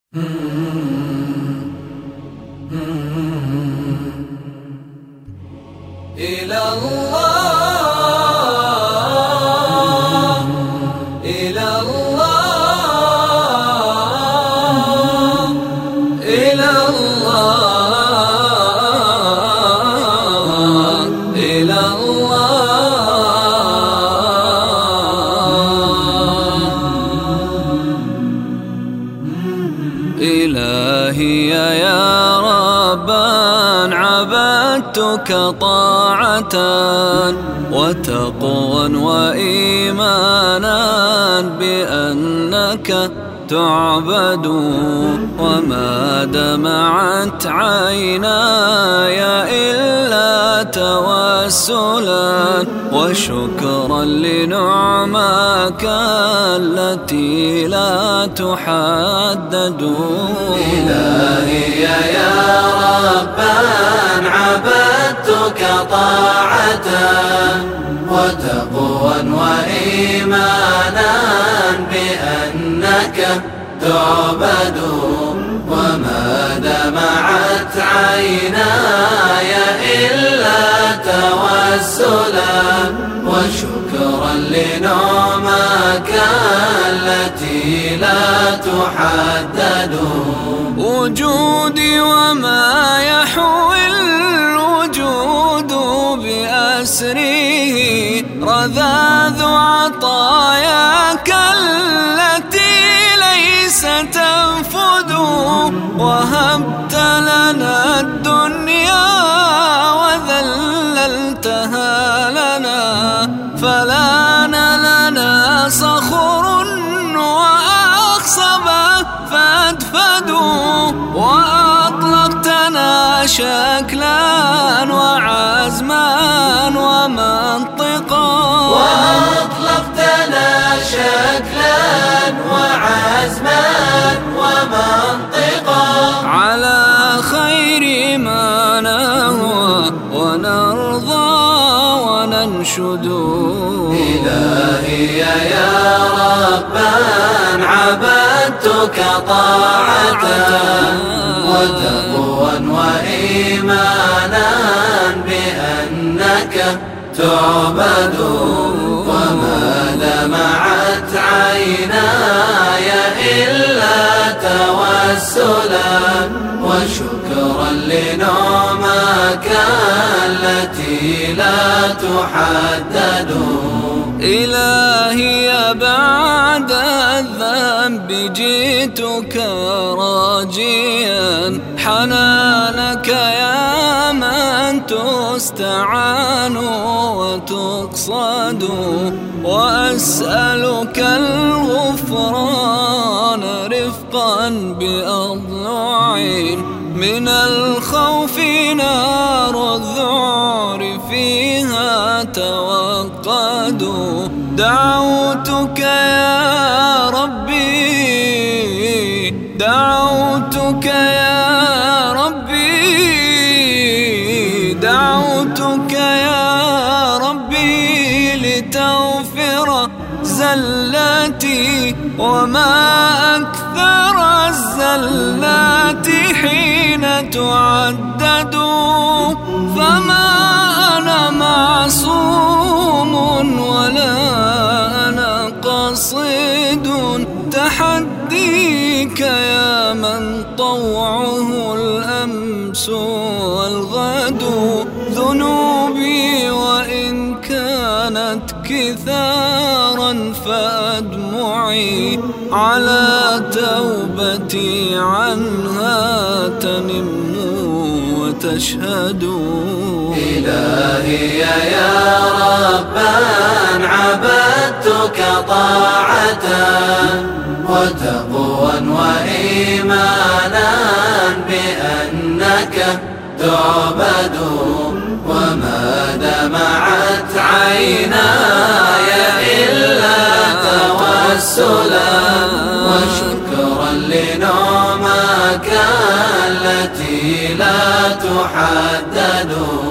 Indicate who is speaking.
Speaker 1: إلى الله إلى الله إلى الله إلى الله. إلهي يا ربان عبدتك طاعة وتقوى وإيمانا بأنك تعبد، وما دمعت عيناي إلا توسلا وشكرا لنعماك التي لا تحدد.
Speaker 2: إلهي يا ربان عبدتك طاعة وتقوى وإيمانا بأنك تعبد، وما دمعت عيناي إلا توسلا وشكرا لنعماك التي لا تحدد.
Speaker 1: وجودي وما يحوي الوجود بأسره رذاذ عطاياك التي ليس تنفد، وهبت لنا الدنيا وذللتها لنا، فلان لنا صخر وأخصب فادفدوا، وأطلقتنا شكلا وعزما ومنطقا،
Speaker 2: وأطلقتنا شكلا وعزما ومنطقا
Speaker 1: على خير ما نهوى ونرضى وننشد.
Speaker 2: إلهي يا ربان عبدتك طاعة وتقوى وإيمانا بأنك تعبد، وما دمعت عيناي إلا توسلا وشكرا لنعماك التي لا تحدد.
Speaker 1: إلهي بعد الذنب جئتك راجيا حنانك يا من تستعان وتقصد، وأسألك الغفران رفقا بأضلعين من الخوف نار الذعر فيها توقد. دعوتك يا ربي دعوتك يا ربي دعوتك يا ربي لتغفر زلاتي، وما أكثر الزلات حين تعدد، فما أنا معصوم ولا أنا قصيد تحديك يا من طوعه الأمس والغد. ذنوبي وإن كانت كثارا فأدمعي على توبتي عنها تنم وتشهد.
Speaker 2: إلهي يا ربان عبدتك طاعة وتقوى وإيمانا بأنك تعبد، وما دمعت عيناي إلا توسلا وشكرا لنعماك التي لا تحدد.